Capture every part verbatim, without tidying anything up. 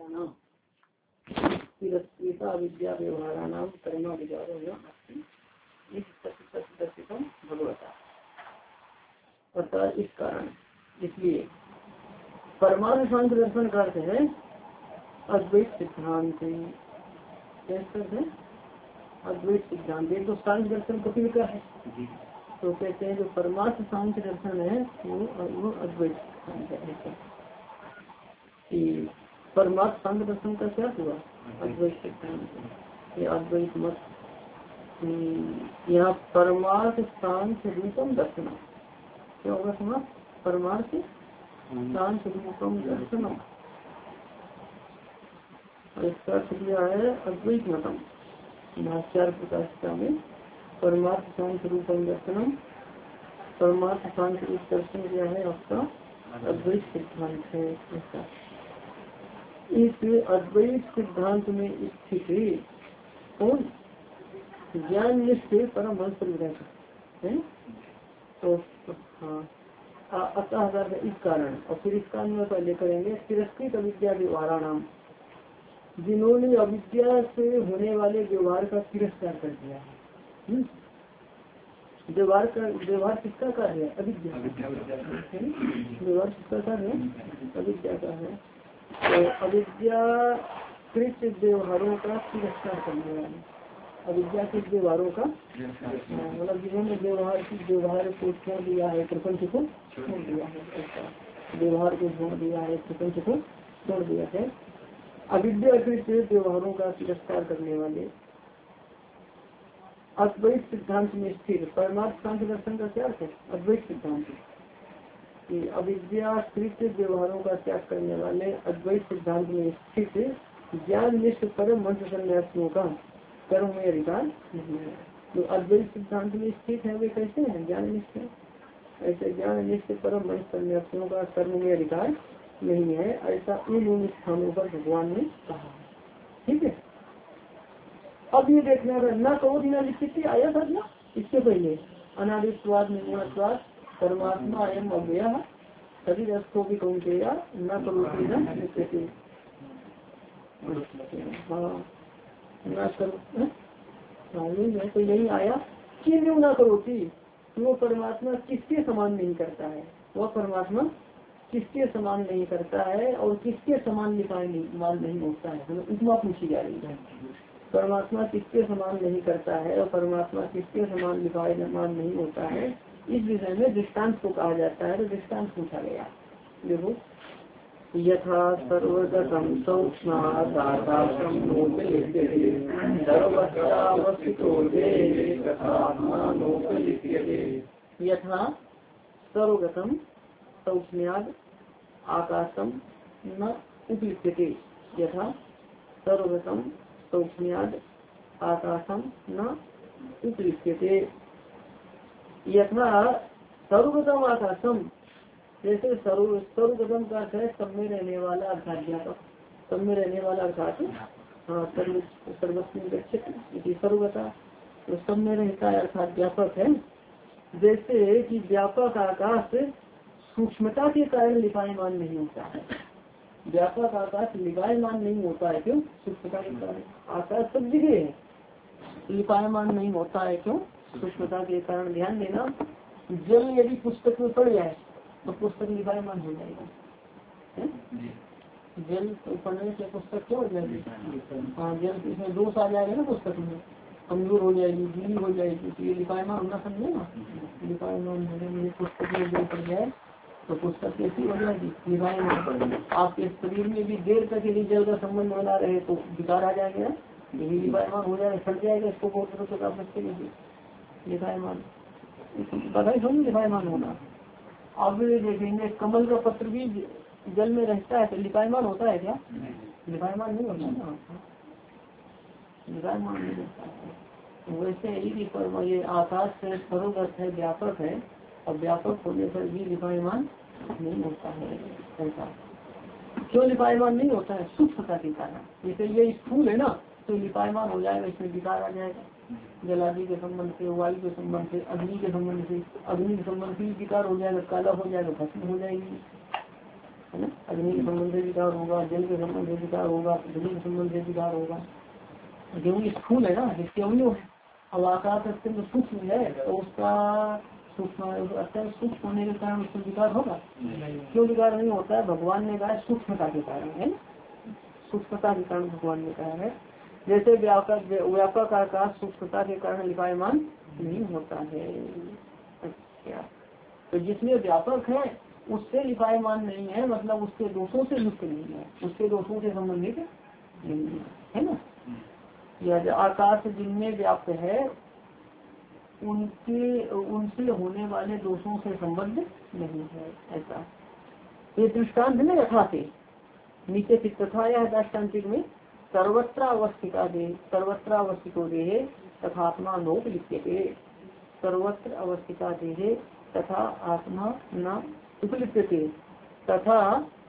व्यवहाराणाम तिरस्कृता विद्या व्यवहाराणाम कर्म विचारो भगवता। अर्थात इस कारण इसलिए परमार्थ सांख्य दर्शन का अर्थ है अद्वैत सिद्धांत। है अद्वैत सिद्धांत तो सांख्य दर्शन कपिल का है, तो कहते हैं जो परमार्थ सांख्य दर्शन है वो वो अद्वैत सिद्धांत है। परमार्थ सांख्य दर्शन का क्या हुआ? अद्वैत सिद्धांत। ये अद्वैत मत यहाँ परमार्थ सांख्य रूपम दर्शन क्या होगा? समाज परमार्थ सांख्य रूपम दर्शनम इसका अर्थ किया है अद्वैत मतम। भाष्यार प्रकाशिका में परमार्थ सांख्य रूपम दर्शनम, परमार्थ सांख्य रूप दर्शन क्या है आपका अद्वैत सिद्धांत है। ऐसा इस अद्वैत सिद्धांत में स्थित कौन? ज्ञान निष्ठ परम हंस परिग्रह है। तो हाँ अतः इस कारण और फिर इस कारण में पहले करेंगे तिरस्कृत अविद्या व्यवहाराणाम, जिन्होंने अविद्या से होने वाले व्यवहार का तिरस्कार कर दिया है। व्यवहार का व्यवहार किसका कार्य है? अविद्या। व्यवहार किसका कार्य है? अविद्या का है। तो अविद्या कृत व्यवहारों का तिरस्कार करने वाले, अविद्या के व्यवहारों का मतलब जिन्होंने व्यवहार की व्यवहार को छोड़ दिया है, प्रपंच को छोड़ दिया है, ऐसा व्यवहार को छोड़ दिया है, प्रपंच को छोड़ दिया है। अविद्याकृत व्यवहारों का तिरस्कार करने वाले अद्वैत सिद्धांत में स्थिर परमार्थ सांख्य दर्शन का क्या है? अद्वैत सिद्धांत कि अविद्याकृत व्यवहारों का त्याग करने वाले अद्वैत सिद्धांत में स्थित ज्ञान निष्ठ परम मंत्र सन्यासियों का कर्म में अधिकार नहीं है। तो अद्वैत सिद्धांत में स्थित है वे कैसे हैं? ज्ञान निष्ठ है। ऐसे ज्ञान निष्ठ परम मंत्र सन्यासियों का कर्म में अधिकार नहीं है, ऐसा इन उन स्थानों पर भगवान ने कहा। ठीक है। अब ये देखना न कहो बिना निश्चित आया था ना इससे पहले अनादित्वाद निर्गुणत्वाद परमात्मा अयम अव्यय सभी रस्तों की कौन किया न करो बिना निश्चित। हाँ न करो तो यही आया कि क्यों ना करो थी वो परमात्मा किसके समान नहीं करता है, वह परमात्मा किसके समान नहीं करता है और किसके समान लिपायमान नहीं होता है। उपमा पूछी जा रही है परमात्मा किसके समान नहीं करता है और परमात्मा किसके समान लिपायमान नहीं होता है। इस विषय में दृष्टांत को कहा जाता है, तो दृष्टांत पूछा गया। देखो यथा सर्वगतम यथा सर्वगतम सौक्ष्म्याद आकाशम न उपलिप्यते। यथा सर्वगतम सौक्ष्म्याद आकाशम न उपलिप्यते। यथा सर्वगतम आकाशम जैसे सर्व सर्वगतम का अर्थ है सब में रहने वाला अर्थात व्यापक, सब में रहने वाला अर्थात हाँ सर्व सर्वस्वी सर्वगता तो सब में रहता है अर्थात व्यापक है। जैसे कि व्यापक आकाश सूक्ष्मता के कारण लिपायमान नहीं होता है, व्यापक आकाश लिपायमान नहीं होता है क्यों? सूक्ष्मता के कारण। आकाश सब जगह है, लिपायमान नहीं होता है क्यों? सूक्ष्मता के कारण। ध्यान देना जल यदि पुस्तक में पड़ जाए तो पुस्तक लिपायमान हो जाएगा। जल पढ़ने से पुस्तक क्या हो जाएगी? हाँ जल इसमें दोष आ जाएगा ना, पुस्तक में कमजोर हो जाएगी, गीली हो जाएगी, तो ये लिपायमान होना समझे ना। लिपायमान होने पुस्तक में जल पड़ जाए तो पुस्तक कैसी हो जाएगी? लिपायमान। आपके शरीर में भी देर तक यदि जल का संबंध बना रहे तो विकार आ जाएगा, यही लिपायमान हो जाएगा, फट जाएगा। इसको बहुत तरह से आप बच्चे नहीं लिपायमान बताइए समझ लिपायमान होना। अब देखेंगे कमल का पत्र भी जल में रहता है तो लिपायमान होता है क्या? लिपायमान नहीं होता ना, लिपायमान नहीं होता है। वैसे ही पर ये आकाश से सर्वगत है, व्यापक है और व्यापक होने पर भी लिपायमान नहीं होता है। ऐसा क्यों लिपायमान नहीं होता है? सूक्ष्मता के कारण। जैसे ये स्थूल है ना तो लिपायमान हो जाएगा, इसमें विकार आ जाएगा। जलादि के संबंध से, वायु के संबंध से, अग्नि के संबंध से, अग्नि के संबंध से विकार हो जाएगा, काला हो जाएगा, भस्म हो जाएगी। है ना। अग्नि के संबंध से विकार होगा, जल के संबंध से विकार होगा, पृथ्वी के संबंध से विकार होगा, क्योंकि स्थूल है ना, जिसके अवयव है। अब आकाश अत्यंत सूक्ष्म है तो उसका सूक्ष्म अत्यंत सूक्ष्म होने के कारण उसको विकार होगा, क्यों विकार नहीं होता है? भगवान ने कहा सूक्ष्मता के कारण, है ना, सूक्ष्मता के कारण भगवान ने कहा है। जैसे व्यापक व्यापक आकाश सूक्ष्मता के कारण लिपायमान नहीं होता है। अच्छा, तो जिसमें व्यापक है उससे लिपायमान नहीं है, मतलब उसके दोषों से युक्त नहीं है, उसके दोषों से संबंधित नहीं है, है ना। यह आकाश जिनमें व्याप्त है उनके उनसे होने वाले दोषों से संबंध नहीं है, ऐसा। ये दृष्टांत है यथा से नीचे तथा यह दृष्टांतिक में सर्वत्र अवस्थिता दे सर्वत्र अवस्थितो देहे तथात्मा नोप लिप्यते। सर्वत्र अवस्थिता देहे तथा आत्मा न उपलिप्यते। तथा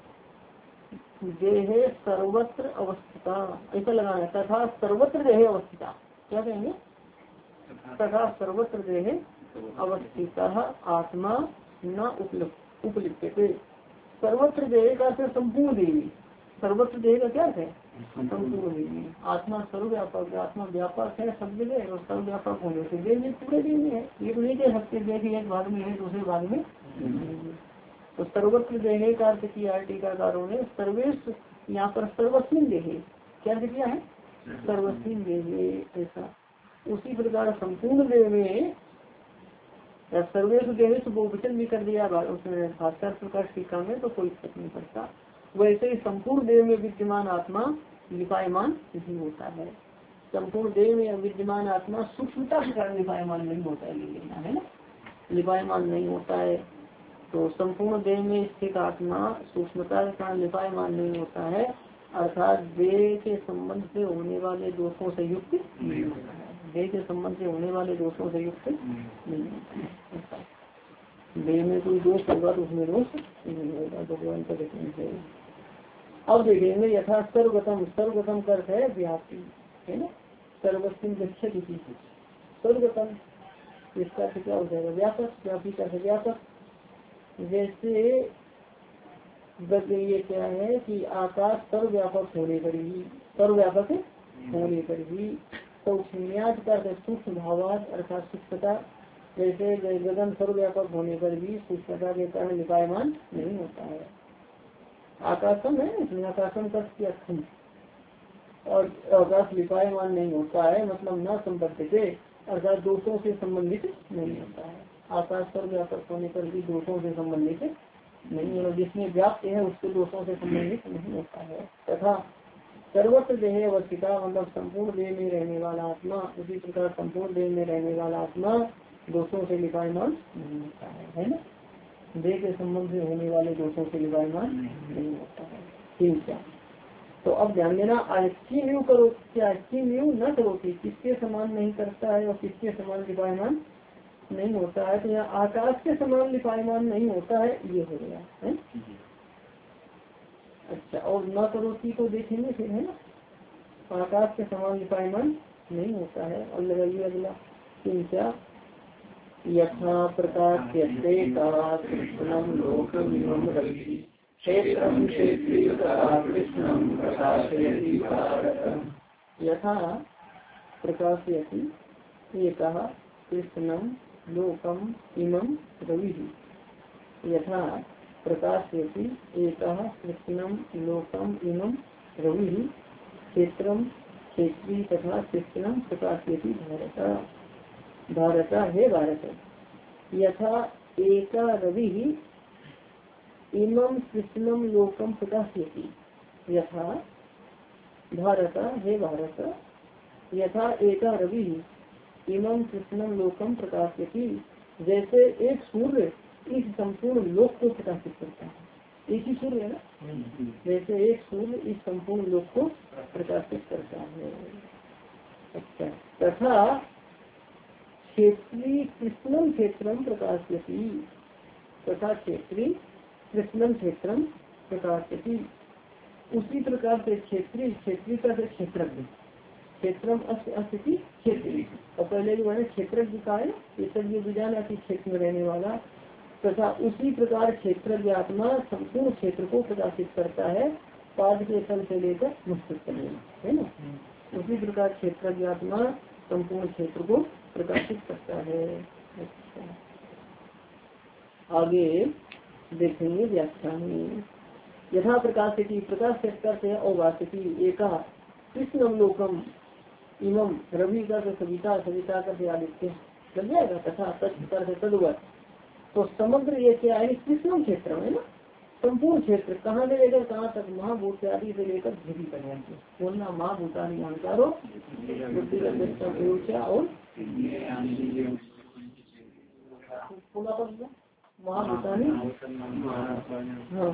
देहे सर्वत्र अवस्थिता, ऐसा लगाना, तथा सर्वत्र देहे अवस्थिता, क्या कहेंगे? तथा सर्वत्र देहे अवस्थिता आत्मा न उपलिप्यते। सर्वत्र देहे का संपूर्ण देवी, सर्वत्र देह का क्या है? संपूर्ण देवी। आत्मा सर्वव्यापक, आत्मा व्यापक है सब जगह, और सर्वव्यापक होने से देह में पूरे देह में है। ये तो नहीं कह सकते देह की एक भाग में है दूसरे भाग में। तो सर्वत्र देह का अर्थ किया है टीकाकारों ने, सर्वेश यहाँ पर सर्वस्विन देह, क्या अर्थ किया है? सर्वस्विन देह, ऐसा। उसी प्रकार संपूर्ण देह में सर्वेश देह से बहुवचन भी कर दिया उसने भास्कर प्रकाश टीका में, तो कोई फर्क नहीं पड़ता। वैसे ही संपूर्ण देह में विद्यमान आत्मा लिपायमान नहीं होता है। संपूर्ण देह में विद्यमान आत्मा सूक्ष्मता के कारण लिपायमान नहीं होता है, लेना है ना, लिपायमान नहीं होता है। तो संपूर्ण देह में स्थित आत्मा सूक्ष्मता के कारण लिपायमान नहीं होता है, अर्थात देह के संबंध से होने वाले दोषों से युक्त नहीं होता है। देह के संबंध से होने वाले दोषों से युक्त नहीं होता है। देह में कोई दोष होगा तो उसमें दोष नहीं होगा, भगवान का वचन है। अब देखेंगे यथा सर्वगतम, सर्वगतम का अर्थ है व्याप्ति, है ना, सर्वस्व गच्छति, सर्वगतम इसका अर्थ क्या हो जाएगा? व्यापक, व्यापी का व्यापक। जैसे ये क्या है कि आकाश सर्वव्यापक होने पर ही, सर्वव्यापक होने पर ही सौक्ष्म्याद का सूक्ष्म भावाद अर्थात सूक्ष्मता, जैसे गगन सर्वव्यापक होने पर भी सूक्ष्मता के कारण लिपायमान नहीं होता है। आकाशम है, इसमें आकाशम का खंड, और आकाश लिपायमान नहीं होता है, मतलब न संबद्ध से अर्थात दोषों से संबंधित नहीं होता है। आकाश सर्वव्यापक होने पर भी दोषों से संबंधित नहीं है, जिसमें व्याप्त है उसके दोषों से संबंधित नहीं होता है। तथा सर्वत्र देह अवस्थिता, मतलब संपूर्ण देह में रहने वाला आत्मा, उसी प्रकार संपूर्ण देह में रहने वाला आत्मा दोषों से लिपायमान नहीं होता है, है ना। देह के संबंध से होने वाले दोषों से लिपायमान नहीं होता है। ठीक है, तो अब ध्यान देना, अच्छी न्यू करो, क्या अच्छी न्यू न करो कि किसके समान नहीं करता है और किसके समान लिपायमान नहीं होता है। तो यहाँ आकाश के समान लिपायमान नहीं होता है, ये हो गया है। अच्छा, और न करोती को देखेंगे फिर, है ना। आकाश के समान लिपायमान नहीं होता है, और लगाइए अगला तीन क्या, यथा प्रकाश यथा प्रकाशयति एकः कृष्णं लोकम इमं रविः। यथा प्रकाशयति एकः कृष्णं लोकम इमं रविः क्षेत्रम क्षेत्री तथा कृष्णं प्रकाशयति भारत। भारत है भारत, यथा एका रवि इमं कृष्णम लोकम प्रकाशयति। यथा भारत है भारत, यथा एका रवि इमं कृष्णम लोकम प्रकाशयति, जैसे एक सूर्य इस संपूर्ण लोक को प्रकाशित करता है। एक ही सूर्य है ना, जैसे एक सूर्य इस संपूर्ण लोक को प्रकाशित करता है। अच्छा, तथा क्षेत्री कृष्णम क्षेत्रम प्रकाशयति, तथा क्षेत्री कृष्णम क्षेत्रम प्रकाशयति, उसी प्रकार से क्षेत्री, क्षेत्री का क्षेत्रज्ञ, क्षेत्रम अस्ति क्षेत्री, और पहले जो है क्षेत्रज्ञ का है, ये सब ये विजाना की क्षेत्र में रहने वाला, तथा उसी प्रकार क्षेत्र आत्मा संपूर्ण क्षेत्र को प्रकाशित करता है, पाद के तल से लेकर मस्तिष्क में, है ना। उसी प्रकार क्षेत्र आत्मा संपूर्ण क्षेत्र को प्रकाशित करता है। अच्छा, आगे देखेंगे व्याख्यान में। यथा प्रकाशिती प्रकाश करते अवभाषिती एका कृष्ण अवलोकम इमम रवि का सविता सविता का आदित्य लग जाएगा। तथा तत्प्रकार तदवत, तो समग्र ये क्या है, कृष्ण क्षेत्र में ना, संपूर्ण क्षेत्र कहाँ से लेकर कहाँ तक, महाभूत आदि से लेकर धीरे तक बोलना। महाभूतानी अहंकारो बुद्धि और महाभूतानी, हाँ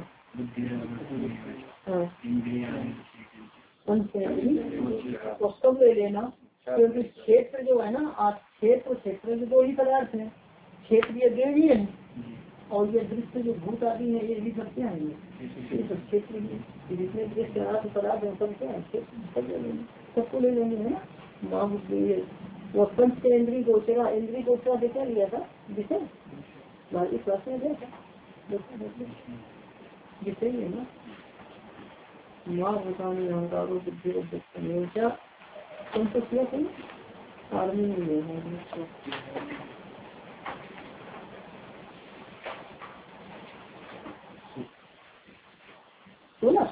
तो सब ले लेना, क्योंकि क्षेत्र जो है ना, आप क्षेत्र क्षेत्र के दो ही पदार्थ है, क्षेत्रीय देवी है और ये दृश्य जो भूत आदि है ये भी सब क्या है, ये सब क्षेत्र है। जितने दृश्य पदार्थ है सब क्या है, क्षेत्र सब ले लेंगे, सबको ले लेंगे, है ना। महाभूत वो पंच के इंद्री गोचरा, इंद्री गोचरा देखा लिया था जिसे भारतीय क्लास में देखा जिसे है ना। महाभूतानी अहंकारो बुद्धि आर्मी में लेना बोला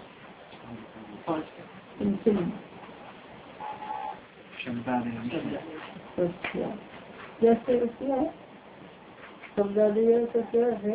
कैसे क्या है शब्दादी क्या है,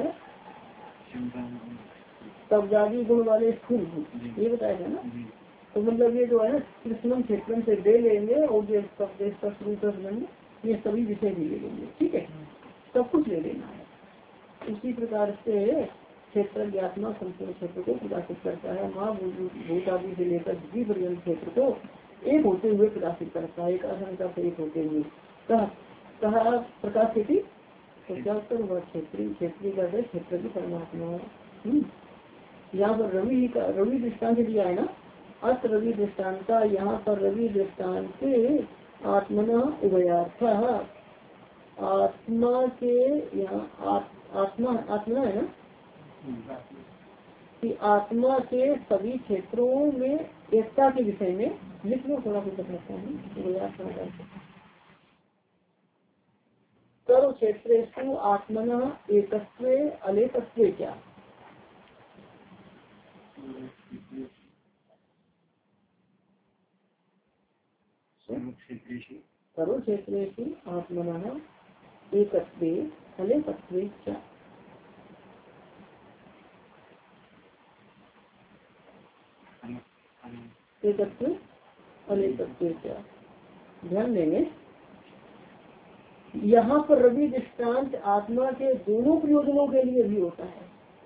शब्दादी गुण वाले स्थिर ये बताया था ना। तो मतलब ये जो है ना कृष्णम क्षेत्रम से दे लेंगे और ये सब ये सभी विषय भी ले लेंगे, ठीक है, सब कुछ ले लेना है। उसी प्रकार से क्षेत्र ज्ञात्मा संपूर्ण क्षेत्र को प्रकाशित करता है। महाभूत आदि से लेकर द्वि पर्यंत क्षेत्र को एक होते हुए प्रकाशित करता है, एक आशंका से एक होते हुए। कहा प्रकाशित तो क्या उत्तर हुआ, क्षेत्रीय क्षेत्रीय का क्षेत्र की परमात्मा। यहाँ पर रवि का रवि दृष्टान्त दिया है ना, अर्थ रवि दृष्टान्त, यहाँ पर रवि दृष्टान्त आत्मना उभयार्थ, आत्मा के यहाँ आत्मा आत्मा है ना कि आत्मा के सभी क्षेत्रों में एकता के विषय में लिख लो, थोड़ा कुछ लगता है सर्व क्षेत्रेषु आत्मना एकत्वे अलेकत्वे क्या, सर्व क्षेत्रेषु आत्मना एकत्वे अलेकत्वे क्या, एकत्वे अलेकत्वे क्या। ध्यान देंगे यहाँ पर रवि दृष्टांत आत्मा के दोनों प्रयोजनों के लिए भी होता है,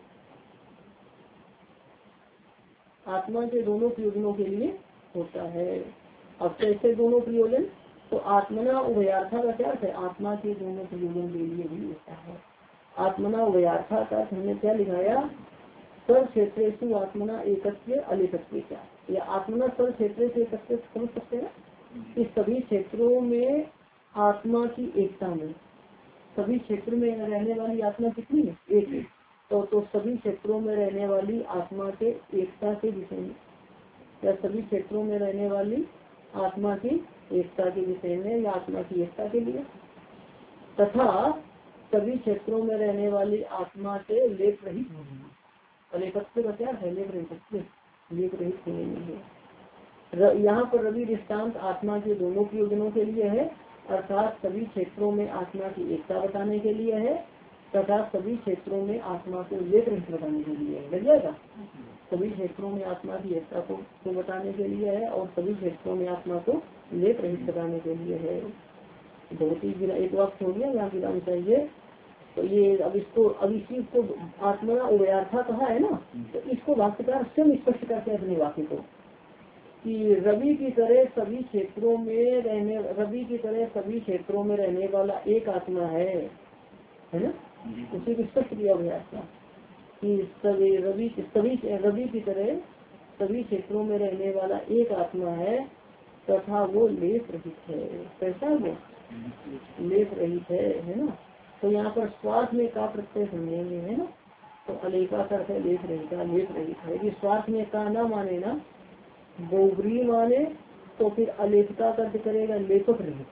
आत्मा के दोनों प्रयोजनों के लिए होता है। अब कैसे दोनों प्रयोजन, तो आत्मना उभयार्था का क्या अर्थ है, आत्मा के दोनों प्रयोजन के लिए भी होता है। आत्मना उभयार्था का हमने क्या लिखाया, सर्व क्षेत्रेषु आत्मना एकत्व अलेकत्व क्या, या आत्मना सर्व क्षेत्र से एकत्व समझ सकते हैं कि सभी क्षेत्रों में आत्मा की एकता में, सभी क्षेत्र में रहने वाली आत्मा कितनी है, एक है। तो, तो सभी क्षेत्रों में रहने वाली आत्मा के एकता के विषय में, या सभी क्षेत्रों में रहने वाली आत्मा की एकता के विषय में, या आत्मा की एकता के लिए, तथा सभी क्षेत्रों में रहने वाली आत्मा से लेप रहित अलेकत्व का क्या है, लेप रहित लेप रहित होने में। यहाँ पर रवि दृष्टांत आत्मा के दोनों प्रयोजनों के लिए है, अर्थात सभी क्षेत्रों में आत्मा की एकता बताने के लिए है, तथा सभी क्षेत्रों में आत्मा को लेप रहित बताने के लिए है। लग जाएगा, सभी क्षेत्रों में आत्मा की एकता को, को बताने के लिए है, और सभी क्षेत्रों में आत्मा को लेप रहित बताने के लिए है। बहुत ही एक वक्त हो गया, यहाँ विराम चाहिए। तो ये अब इसको अब इसी को आत्मा उभयार्था कहा है ना, तो इसको वाक्यकार स्वयं स्पष्ट करते हैं अपने वाक्य को कि रवि की तरह सभी क्षेत्रों में रहने रवि की तरह सभी क्षेत्रों में रहने वाला एक आत्मा है, है ना। उसी को स्पष्ट किया उभयार्था कि सभी रवि सभी रवि की तरह सभी क्षेत्रों में रहने वाला एक आत्मा है, तथा वो लेप रहित है। कैसा वो लेप रहित है, है ना। तो यहाँ पर स्वार्थ में का प्रत्यय समझेंगे है ना, तो अलेपा का है लेप रहित लेप रहित है। यदि स्वार्थ में का ना माने ना, बहुब्री माने तो फिर अलेपता का अर्थ करेगा लेपक रहित,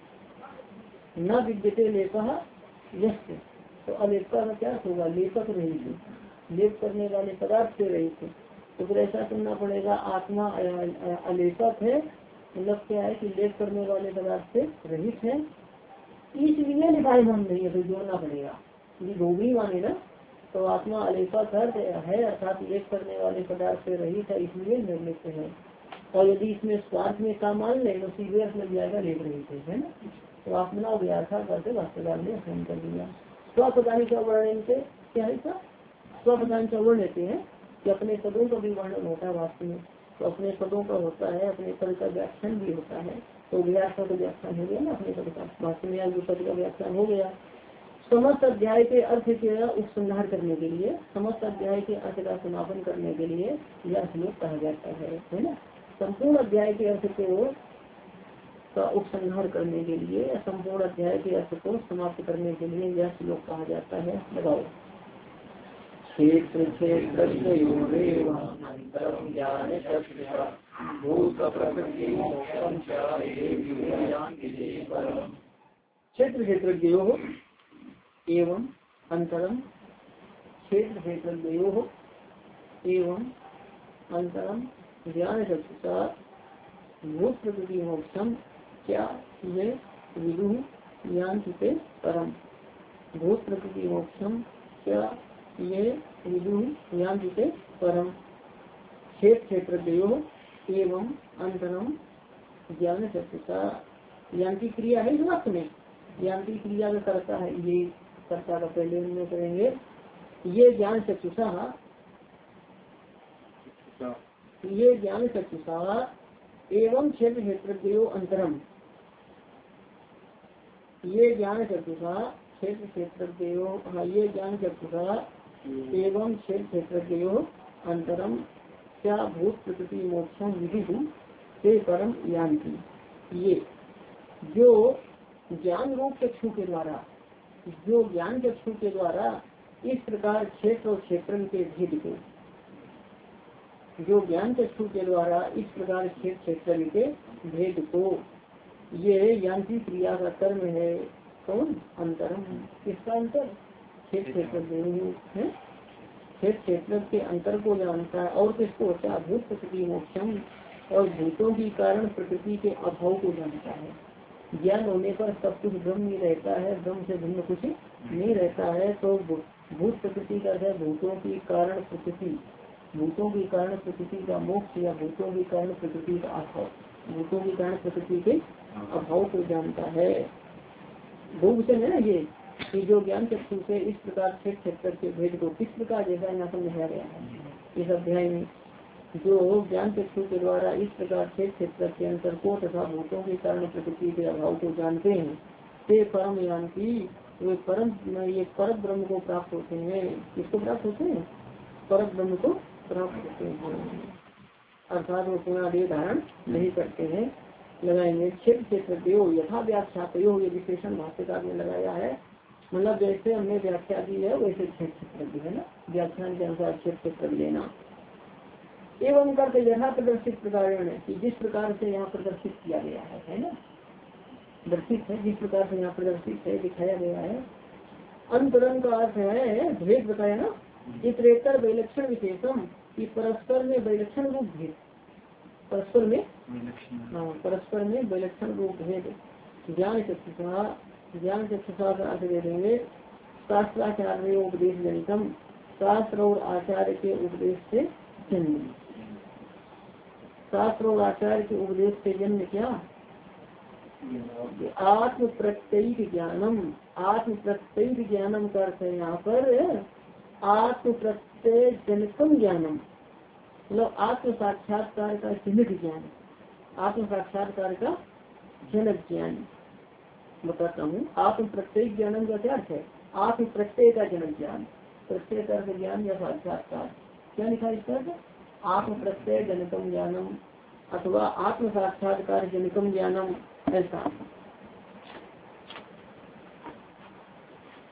न विद्यते लेपा यस्य, तो अलेपता का क्या होगा लेपक रहित, लेप करने वाले पदार्थ से रहित। तो फिर ऐसा करना पड़ेगा आत्मा अलेपक है, मतलब क्या है कि लेप करने वाले पदार्थ से रहित है, इसलिए निकाय मन नहीं है, तो जोड़ना पड़ेगा। यदि बहुब्री माने ना तो आत्मा अलेपक है अर्थात लेप करने वाले पदार्थ से रहित है, इसलिए निर्लिप्त है। और यदि इसमें स्वार्थ में का मान ले तो सीधे अर्थ लग जाएगा लेप रहित है ना। तो आत्मना व्याख्या करते वास्तवकार ने अध्ययन कर दिया। स्वप्रदान का वर्णन से क्या है, स्वप्रदान का वर्ण लेते हैं कि अपने पदों का भी वर्णन होता है वास्तव में, तो अपने पदों का होता है, अपने पद का व्याख्यान भी होता है। तो व्याख्या का व्याख्यान हो गया ना अपने पद का, वास्तव में आज पद का व्याख्यान हो गया। समस्त अध्याय के अर्थ के उपसंहार करने के लिए, समस्त अध्याय के अर्थ का समापन करने के लिए यह श्लोक कहा जाता है, है ना। संपूर्ण अध्याय के अर्थ को का उपसंहार करने के लिए, संपूर्ण अध्याय के अर्थ को समाप्त करने के लिए यह श्लोक कहा जाता है। लगाओ क्षेत्र क्षेत्र क्षेत्र क्षेत्रज्ञयो एवं अंतरम, क्षेत्र क्षेत्रज्ञयो एवं अंतरम ज्ञान चक्षुषा भूत प्रकृति मोक्षम क्या ये विदुः यान्ति परम, भूत प्रकृति मोक्षम क्या ये विदुः यान्ति परम। क्षेत्र क्षेत्रज्ञयो एवं अंतरम ज्ञान चक्षुषा, यान्ति क्रिया है इस वाक्य में, यान्ति क्रिया में करता है, ये करता का पहले में करेंगे। ये ज्ञान चक्षुषा, ये ज्ञान चक्षुषा एवं क्षेत्र क्षेत्रज्ञयो अंतरम, ये ज्ञान चक्षुषा क्षेत्र क्षेत्रज्ञयो, हाँ ये ज्ञान चक्षुषा एवं क्षेत्र क्षेत्रज्ञयो अंतरम क्या भूत प्रकृति मोक्षम विधि से परम यान्ति। ये जो ज्ञान रूप चक्षु के द्वारा, जो ज्ञान चक्षु के द्वारा इस प्रकार क्षेत्र और क्षेत्रन के भेद को, जो ज्ञान चक्षु के द्वारा इस प्रकार क्षेत्र क्षेत्रन के भेद को, ये यांत्रि क्रिया का कर्म है कौन, अंतरम। किसका अंतर, क्षेत्र क्षेत्र है, क्षेत्र क्षेत्र के अंतर को जानता है। और किसको होता है, भूत प्रकृति मोक्षम, और भूतों की कारण प्रकृति के अभाव को जानता है। ज्ञान होने पर सब कुछ ब्रह्म ही रहता है, ब्रह्म से भिन्न कुछ नहीं रहता है। तो भूत प्रकृति का है भूतों की कारण प्रकृति, भूतों की कारण प्रकृति का मोक्ष या भूतों की कारण प्रकृति का अभाव, भूतों की कारण प्रकृति के अभाव को जानता है। भूवचन है ना ये, कि जो ज्ञान चक्षु से इस प्रकार क्षेत्र क्षेत्र के भेद को किस प्रकार, जैसा यहाँ समझाया गया है इस अध्याय में, जो ज्ञान चक्षु के द्वारा इस प्रकार क्षेत्र क्षेत्र के अंतर को तथा भूतों के कारण प्रकृति के अभाव को जानते हैं, ते परम यान्ति, वे परम ये पर ब्रह्म को प्राप्त होते हैं। किसको प्राप्त होते हैं, पर ब्रह्म को प्राप्त होते हैं, अर्थात वो पुनः देह धारण नहीं करते हैं। लगाएंगे क्षेत्र क्षेत्र यथा व्याख्या, ये विशेषण भाष्यकार ने लगाया है, मतलब जैसे हमने व्याख्या दी है वैसे क्षेत्र क्षेत्र है ना, व्याख्यान के अनुसार क्षेत्र क्षेत्र लेना। एवं करके यथा प्रदर्शित प्रकार कि जिस प्रकार से यहाँ प्रदर्शित किया गया है, है ना, दर्शित है जिस प्रकार से यहाँ प्रदर्शित है, दिखाया गया है। अंतरंग का अर्थ है भेद बताया ना, इतरेतर वैलक्षण विशेषम, कि परस्पर में वैलक्षण रूप भेद, परस्पर में हाँ परस्पर में वैलक्षण रूप भेद। ज्ञान चक्षुषा, ज्ञान चक्षुषा का अर्थ दे देंगे शास्त्राचार्य उपदेश जनितम, शास्त्र और आचार्य के उपदेश से जन्म, शास्त्र और आचार्य के उपदेश से जन्म क्या, आत्म प्रत्यय ज्ञानम, आत्म प्रत्यय ज्ञानम का अर्थ है यहाँ पर आत्म प्रत्यय जनकम ज्ञानम, मतलब आत्म साक्षात्कार का जनक ज्ञान, आत्म साक्षात्कार का जनक ज्ञान बताता हूँ। आत्म प्रत्यय ज्ञानम का क्या अर्थ है, आत्म प्रत्यय का जनक ज्ञान, प्रत्यय का ज्ञान या साक्षात्कार, क्या लिखा है इसका, आत्म प्रत्यय जनकम ज्ञानम अथवा आत्म साक्षात्कार जनकम ज्ञानम, ऐसा।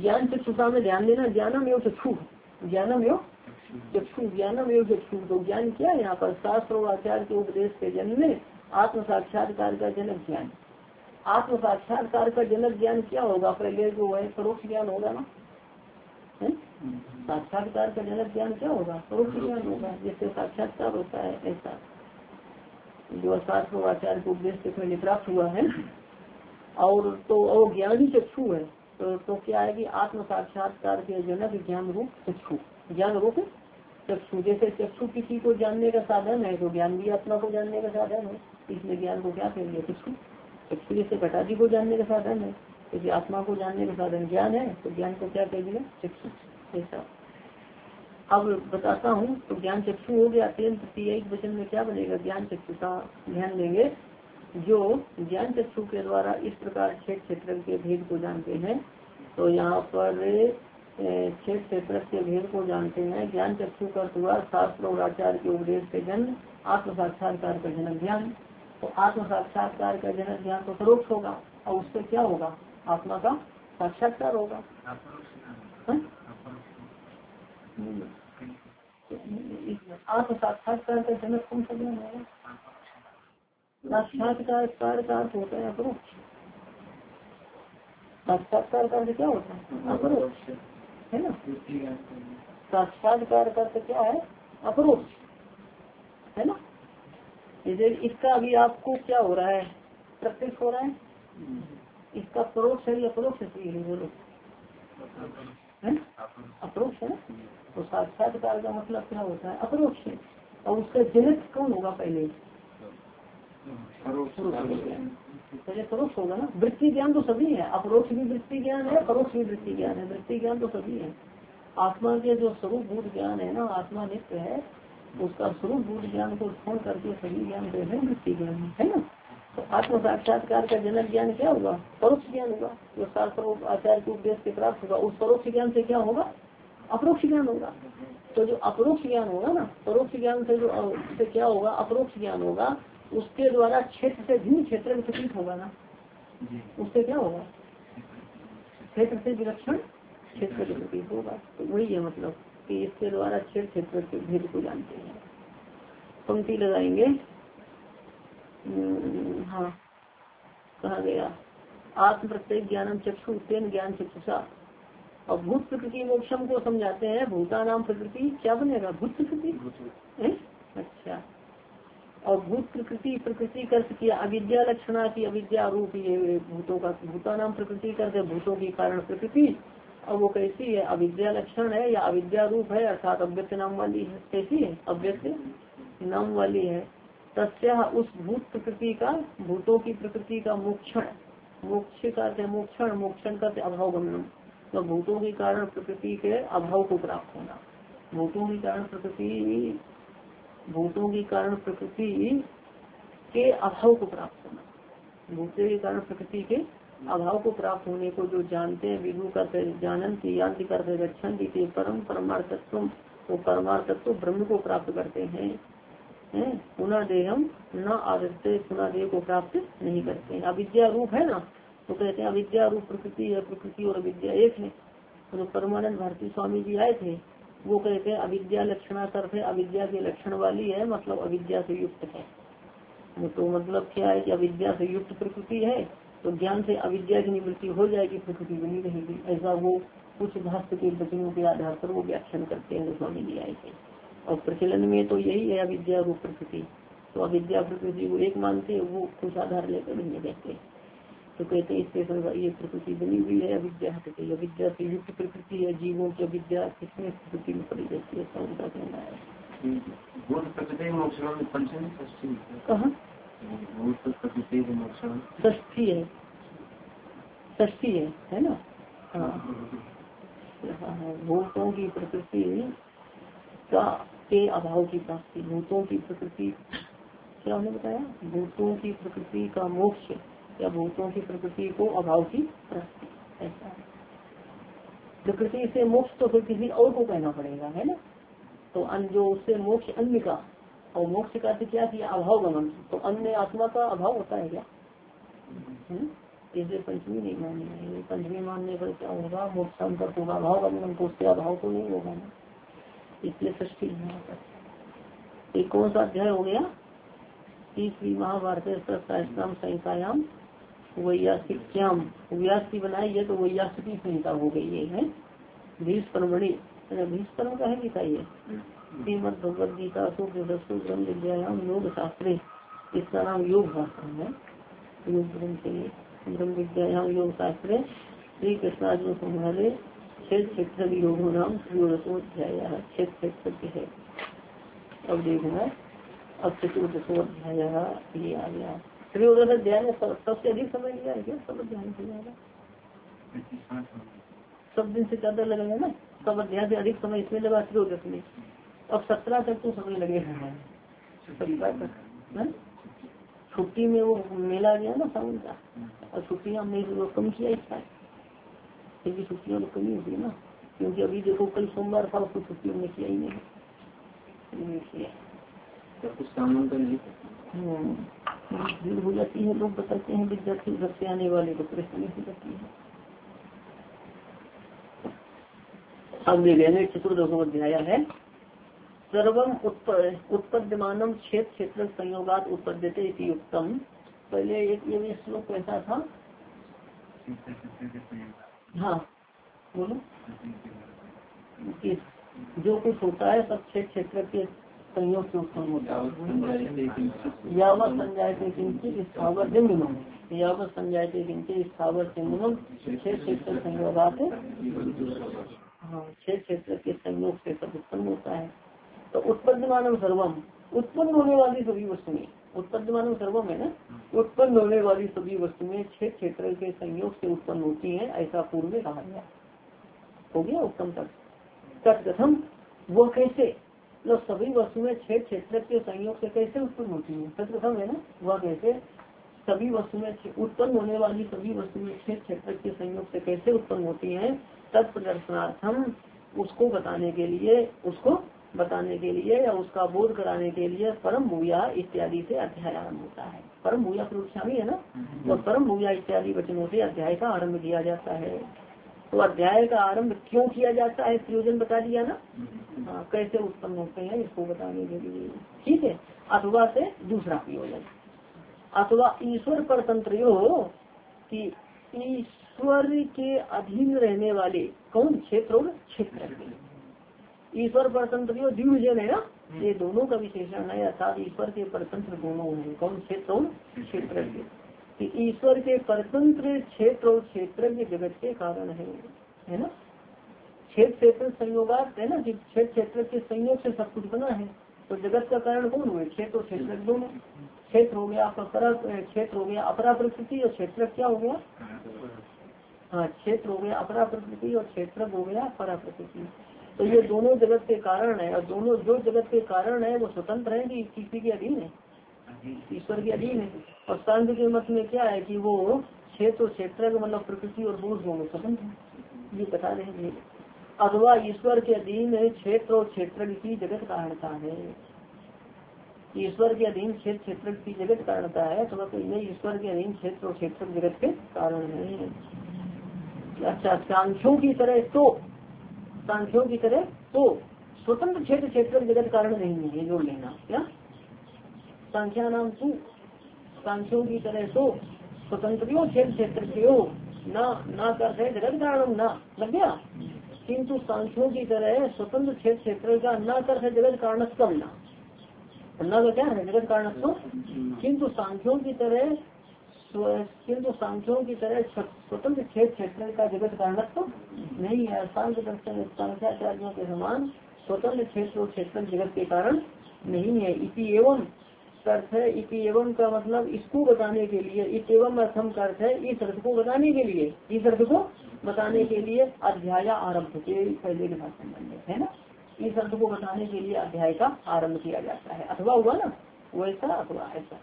ज्ञान चक्षुषा में ध्यान देना, ज्ञानम एवं चक्षु, ज्ञानम एवं चक्षु, ज्ञानम एवं चक्षु। तो ज्ञान क्या है यहाँ पर? शास्त्र और आचार्य के उपदेश के जन्म में आत्म साक्षात्कार का जनक ज्ञान। आत्म साक्षात्कार का जनक ज्ञान क्या होगा? पहले जो है परोक्ष ज्ञान होगा ना। साक्षात्कार का जनक ज्ञान क्या होगा? परोक्ष ज्ञान होगा, जैसे साक्षात्कार होता है ऐसा, जो शास्त्र और आचार्य के उपदेश से पहले प्राप्त हुआ है। और तो और ज्ञान ही चक्षु है। तो, तो क्या है कि आत्म साक्षात्कार के जनक ज्ञान रूप चक्षु, ज्ञान रूप चक्षु। जैसे चक्षु किसी को जानने का साधन है, तो ज्ञान भी आत्मा को जानने का साधन है, इसलिए ज्ञान को क्या कहेंगे? चक्षु। चक्षु जैसे घटादी को जानने का साधन है, क्योंकि आत्मा को जानने का साधन ज्ञान है, तो ज्ञान को क्या कहेंगे? चक्षु। ऐसा अब बताता हूँ। तो ज्ञान चक्षु हो गया। अत्यंत प्रत्येक वचन में क्या बनेगा? ज्ञान चक्षु का ध्यान देंगे। जो ज्ञान चक्षु के द्वारा इस प्रकार क्षेत्र क्षेत्र के भेद को जानते हैं, तो यहाँ पर क्षेत्र क्षेत्र के भेद को जानते हैं। ज्ञान चक्षु का द्वारा शास्त्र और आचार्य के उपदेश के जन्म आत्म साक्षात्कार का जनक ज्ञान। तो आत्म साक्षात्कार का जनक ज्ञान तो परोक्ष होगा, और उससे क्या होगा? आत्मा का साक्षात्कार होगा। आत्म साक्षात्कार का जनक कौन सा ज्ञान होगा? साक्षात्कार का अर्थ होता है अपरोक्ष। साक्षात्कार का अर्थ क्या होता है? अपरोक्ष, है ना। साक्षात्कार का अर्थ क्या है? अपरोक्ष, है ना। जैसे इसका अभी आपको क्या हो रहा है? प्रत्यक्ष हो रहा है। इसका परोक्ष है या अपरोक्ष है? बोलो। अपरोक्ष है ना। तो साक्षात्कार का मतलब क्या होता है? अपरोक्ष। और उसका जनक कौन होगा? पहले पहले परोक्ष होगा ना। वृत्ति ज्ञान तो सभी है, अपरोक्ष भी वृत्ति ज्ञान है, परोक्ष भी वृत्ति ज्ञान है। वृत्ति ज्ञान तो सभी है। आत्मा के जो स्वरूप भूत ज्ञान है ना, आत्मा नित्य है, उसका स्वरूप भूत ज्ञान को छोड़ करके सभी ज्ञान जो है वृत्ति ज्ञान है ना। तो आत्म साक्षात्कार का जनक ज्ञान क्या होगा? परोक्ष ज्ञान होगा, जो शास्त्र आचार्य के उपदेश से प्राप्त होगा। उस परोक्ष ज्ञान से क्या होगा? अपरोक्ष ज्ञान होगा। तो जो अपरोक्ष ज्ञान होगा ना, परोक्ष ज्ञान से जो से क्या होगा? अपरोक्ष ज्ञान होगा। उसके द्वारा क्षेत्र से भिन्न क्षेत्र में प्रतीत होगा ना। उससे क्या होगा? क्षेत्र से विलक्षण क्षेत्र के प्रतीत होगा। तो वही है मतलब कि इसके द्वारा क्षेत्र क्षेत्र के भेद को जानते हैं। पंक्ति लगाएंगे। हाँ, कहा गया आत्म प्रत्येक ज्ञानम चक्षु तेन ज्ञान चक्षुषा। और भूत प्रकृति मोक्षम को समझाते हैं। भूता नाम प्रकृति क्या बनेगा? भूत प्रकृति। अच्छा। और भूत प्रकृति, प्रकृति का अर्थ किया अविद्या लक्षणा की, अविद्या रूप ये भूतों का। भूता नाम प्रकृति करते भूतों की कारण प्रकृति। और वो कैसी है? अविद्या लक्षण है या अविद्या रूप है, अर्थात अव्यक्त नाम वाली है। कैसी है? अव्यक्त नाम वाली है। तस्या उस भूत प्रकृति का, भूतों की प्रकृति का मोक्षण, मोक्ष का मोक्षण, मोक्षण का अभाव गमनम। तो भूतों के कारण प्रकृति के अभाव को प्राप्त होना। भूतों के कारण प्रकृति, भूतों के कारण प्रकृति के अभाव को प्राप्त होना। भूतों के कारण प्रकृति के अभाव को प्राप्त होने को जो जानते हैं, विदु करते जानन याद करते रक्षण दीते परम परमार्थत्व, वो परमार्थत्व ब्रह्म को प्राप्त करते हैं। पुनः देहम न आदते, पुनः देह को प्राप्त नहीं करते हैं। अविद्या रूप है ना, तो कहते हैं अविद्या रूप प्रकृति है, प्रकृति और अविद्या एक है। तो परमानंद भारती स्वामी जी आए थे, वो कहते हैं अविद्या लक्षणा करते, अविद्या के लक्षण वाली है, मतलब अविद्या से युक्त है। तो मतलब क्या है कि अविद्या से युक्त प्रकृति है, तो ज्ञान से अविद्या की निवृत्ति हो जाएगी, प्रकृति बनी रहेगी। ऐसा वो कुछ भाष्य के वचनों के आधार पर वो व्याख्यान करते हैं, स्वामी जी आए थे। और प्रचलन में तो यही है अविद्या रूप प्रकृति। तो अविद्या प्रकृति को एक मानते, वो कुछ आधार लेकर नहीं कहते। तो कहते हैं इससे ये प्रकृति बनी हुई है, अविद्या हटती, अविद्या से युक्त प्रकृति है। जीवों की अविद्या किसमें प्रकृति में पड़ी रहती है, ऐसा उनका कहना है। कहाँ षष्ठी है, षष्ठी है, है ना। हाँ, भूतों की प्रकृति का के अभाव की प्राप्ति। भूतों की प्रकृति क्या हमने बताया? भूतों की प्रकृति का मोक्ष या भूतों की प्रकृति को अभाव की प्राप्ति, ऐसा है। प्रकृति से मोक्ष तो फिर किसी और को कहना पड़ेगा, है ना। तो अन जो उससे मोक्ष अन्य का, और मोक्ष का क्या किया? अभाव गमन। तो अन्य आत्मा का अभाव होता है क्या? हुँ? इसलिए पंचमी नहीं माननी है। पंचमी मानने पर क्या होगा, मोक्षम का पूरा भाव अभिमान को उसके अभाव तो नहीं होगा ना, इसलिए षष्ठी यहाँ पर। एक कौन सा अध्याय हो गया, तीसरी महाभारत सहस्त्राम संहितायाम वैयासिक्याम, व्यास की बनाई है तो वैयासिकी संहिता हो गई है। भीष परमणि, भीष परम का है गीता ये, श्रीमद भगवद गीता ब्रह्म विद्यायाम योग शास्त्रे, इसका नाम योग शास्त्र है। योग ग्रंथ ब्रह्म विद्यायाम योग शास्त्रे श्री कृष्णार्जुन संहारे क्षेत्र क्षेत्र योग नाम त्रयोदशोध्याय, क्षेत्र क्षेत्र है। अब देखना अब चतुर्दशोध्याय ये आ गया। त्रयोदश अध्याय में सबसे अधिक समय लिया है क्या, सब अध्याय से ज्यादा, सब दिन से ज्यादा लगेगा ना, सब अध्याय से अधिक समय इसमें लगा त्रयोदश में। अब सत्रह तक तो समय लगेगा, सत्रह तक छुट्टी में वो मेला गया ना सावन का, और छुट्टियां हमने कम किया इसका, क्योंकि छुट्टियों में कमी होती है ना, क्योंकि अभी देखो कल सोमवार था उसको छुट्टी हमने किया ही नहीं किया, कुछ काम तो नहीं। भीड़ हो जाती है, लोग बताते हैं विद्यार्थी घर से आने वाले को परेशानी हो जाती है। अब देखेंगे चतुर्दशोध्याय है। सर्वम उत्पद्यमानम क्षेत्र क्षेत्र संयोगात उत्पद्यते इति युक्तम। पहले एक ये श्लोक कैसा था, हाँ बोलो, जो कुछ होता है सब क्षेत्र क्षेत्र के संयोग से उत्पन्न होता है। यावत संजायते किंचित स्थावर जन्म, यावत संजायते किंचित स्थावर जन्म क्षेत्र क्षेत्र संयोगात, हाँ क्षेत्र क्षेत्र के संयोग से सब उत्पन्न होता है। तो उत्पद्यमानम सर्वम, उत्पन्न होने वाली सभी वस्तुएं, उत्पद्यमानम सर्वम है ना, उत्पन्न होने वाली सभी वस्तुएं क्षेत्र क्षेत्र के संयोग से उत्पन्न होती हैं, ऐसा पूर्व में कहा गया। हो गया उत्तम तक। तत्कथम, वो कैसे, तो सभी वस्तुएं क्षेत्र क्षेत्र के संयोग से कैसे उत्पन्न होती है, तत्कथम है ना, वह कैसे सभी वस्तुएं उत्पन्न होने वाली सभी वस्तुएं क्षेत्र क्षेत्र के संयोग से कैसे उत्पन्न होती हैं, तत्प्रदर्शनार्थम, उसको बताने के लिए, उसको बताने के लिए या उसका बोध कराने के लिए परम भूया इत्यादि से अध्याय आरम्भ होता है। परम भूया प्रवृत्ति है ना, और परम भूया इत्यादि वचनों से अध्याय का आरम्भ किया जाता है। तो अध्याय का आरम्भ क्यों किया जाता है, प्रयोजन बता दिया ना, हाँ कैसे उत्पन्न होते हैं इसको बताने के लिए, ठीक है। अथवा से दूसरा प्रयोजन, अथवा ईश्वर परतंत्र हो कि ईश्वर के अधीन रहने वाले कौन, क्षेत्र और क्षेत्र, ईश्वर परतंत्र द्विविजन है ना, ये दोनों का विशेषण है, अर्थात ईश्वर के परतंत्र दोनों हैं, कौन क्षेत्र और क्षेत्र के, ईश्वर के परतंत्र क्षेत्र और क्षेत्र के जगत के कारण है, है ना। क्षेत्र क्षेत्र संयोगात है ना, क्षेत्र क्षेत्र के संयोग से सब कुछ बना है, तो जगत का कारण कौन हुए, क्षेत्र और क्षेत्र दोनों। क्षेत्र हो गया अपरा, क्षेत्र हो गया अपरा प्रकृति और क्षेत्र क्या हो गया, हाँ क्षेत्र हो गया अपरा प्रकृति और क्षेत्र हो गया परा प्रकृति। तो ये दोनों जगत के कारण है, और दोनों जो जगत के कारण है वो स्वतंत्र है कि किसी के अधीन है, ईश्वर के अधीन है। और सांख्य के मत में क्या है कि वो क्षेत्र और क्षेत्र मतलब प्रकृति और बोध दोनों स्वतंत्र है, ये बता रहे हैं। अथवा ईश्वर के अधीन क्षेत्र और क्षेत्र की जगत कारणता है, ईश्वर के अधीन क्षेत्र क्षेत्र की जगत कारणता है, तो ये ईश्वर के अधीन क्षेत्र और क्षेत्र जगत के कारण है। अच्छा, सांख्यों की तरह तो सांख्यों की तरह तो स्वतंत्र क्षेत्र क्षेत्र जगत कारण नहीं है, ये जोड़ लेना क्या, सांख्या नाम तू, सांख्यों की तरह तो स्वतंत्रियों क्षेत्र क्षेत्र के हो ना, ना करते जगत कारण ना लग गया, किंतु सांख्यों की तरह स्वतंत्र क्षेत्र क्षेत्र का ना करते जगत कारण कम ना, ना का क्या है जगत कारण तो, किंतु सांख्यों की तरह किंतु सांख्यों की तरह स्वतंत्र क्षेत्र क्षेत्र का जगत कारण तो नहीं है। सांख्य दर्शन सांख्याचार्यों के समान स्वतंत्र क्षेत्र और क्षेत्र जगत के कारण नहीं है। इति एवं अर्थ है, इति एवं का मतलब इसको बताने के लिए, इति एवं अर्थम का अर्थ है इस अर्थ को बताने के लिए, इस अर्थ को बताने के लिए अध्याय आरम्भ के पहले के साथ संबंधित है ना, इस अर्थ को बताने के लिए अध्याय का आरम्भ किया जाता है। अथवा हुआ ना वैसा, अथवा ऐसा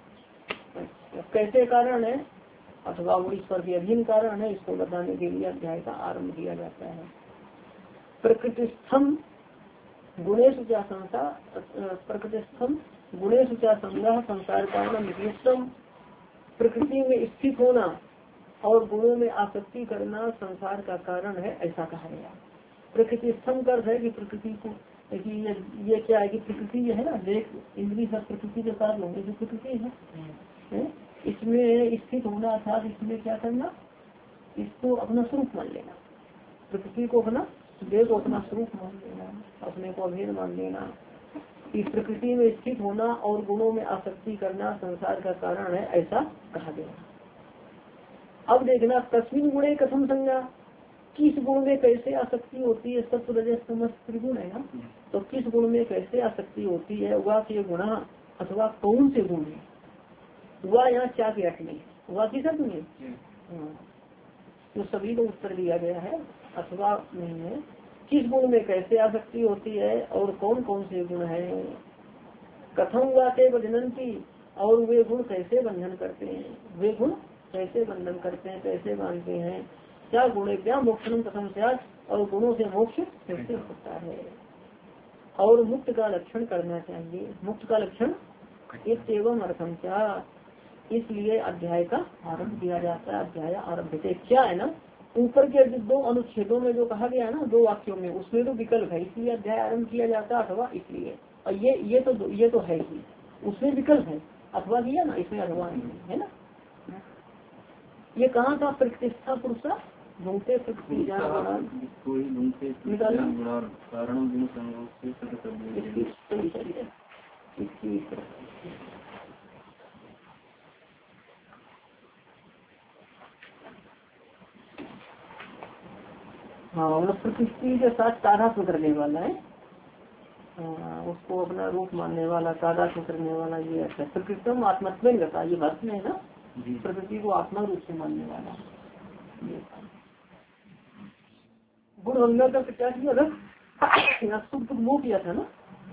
कैसे कारण है, अथवा वो ईश्वर के अधीन कारण है, इसको बताने के लिए अध्याय का आरम्भ किया जाता है। प्रकृतिस्थम गुणेशु क्या संसा, प्रकृतिस्थम गुणेशु क्या संग्रह संसार कारण निकृष्टम, प्रकृति में स्थित होना और गुणों में आसक्ति करना संसार का कारण है, ऐसा कहा गया। प्रकृति स्थम कर है कि प्रकृति को कि ये ये क्या है कि प्रकृति ये है ना, देख इंद्रिय सब प्रकृति के साथ होंगे, जो प्रकृति है, है? इसमें स्थित होना अर्थात इसमें क्या करना, इसको अपना स्वरूप मान लेना, प्रकृति को अपना देह को अपना स्वरूप मान लेना, अपने को अभेद मान लेना। इस प्रकृति में स्थित होना और गुणों में आसक्ति करना संसार का कारण है, ऐसा कहा गया। अब देखना तस्वीर गुणे कथम संज्ञा, किस गुण में कैसे आसक्ति होती है, सत्व रजस तमस त्रिगुण है ना, तो किस गुण में कैसे आसक्ति होती है, वह के गुण अथवा कौन से गुण है, वह यहाँ क्या के अर्थ में, वह किस अर्थ में, तो सभी को उत्तर दिया गया है, अथवा नहीं है, किस गुण में कैसे आसक्ति होती है और कौन कौन से गुण है, कथम वाते बंधन की, और वे गुण कैसे बंधन करते हैं, वे गुण कैसे बंधन करते हैं, कैसे बांधते हैं, क्या गुण है, क्या मोक्षम कथम से, और गुणों से मोक्ष कैसे होता है, और मुक्त का लक्षण करना चाहिए, मुक्त का लक्षण एवं अर्थम क्या, इसलिए अध्याय का आरंभ किया जाता है। अध्याय आरंभ से क्या है ना, ऊपर के दो अनुच्छेदों में जो कहा गया ना, दो वाक्यों में, उसमें तो विकल्प है, इसलिए अध्याय आरंभ किया जाता है, अथवा इसलिए, और ये ये तो ये तो है ही, उसमें विकल्प है, अथवा किया ना, इसमें अथवा नहीं है ना। ये कहाँ था, प्रतिष्ठा पुरुषा ढूंढते हाँ, मतलब प्रकृति के साथ तादात्म्य करने वाला है, हाँ, उसको अपना रूप मानने वाला, तादात्म्य करने वाला, ये अच्छा प्रकृतम आत्मत्व रहता है, ये बात में है ना, प्रकृति को आत्मा रूप से मानने वाला। गुण गंगा का क्या किया था, यहाँ सुख दुख मोह किया था ना,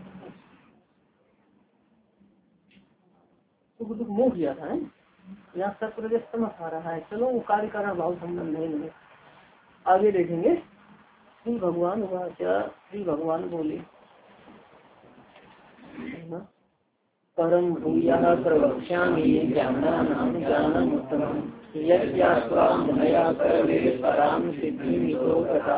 सुख दुख मोह किया था, यहाँ सत्प्रदेश समझ आ रहा है। चलो वो कार्य कारण भाव संबंध नहीं मिले, आगे देखेंगे। श्री भगवान वाचा, श्री भगवान बोले, परम भूयः प्रवक्ष्यामि ज्ञानानां ज्ञानमुत्तमं यज्ञात्वां मया सर्वे परां सिद्धिमितो गता।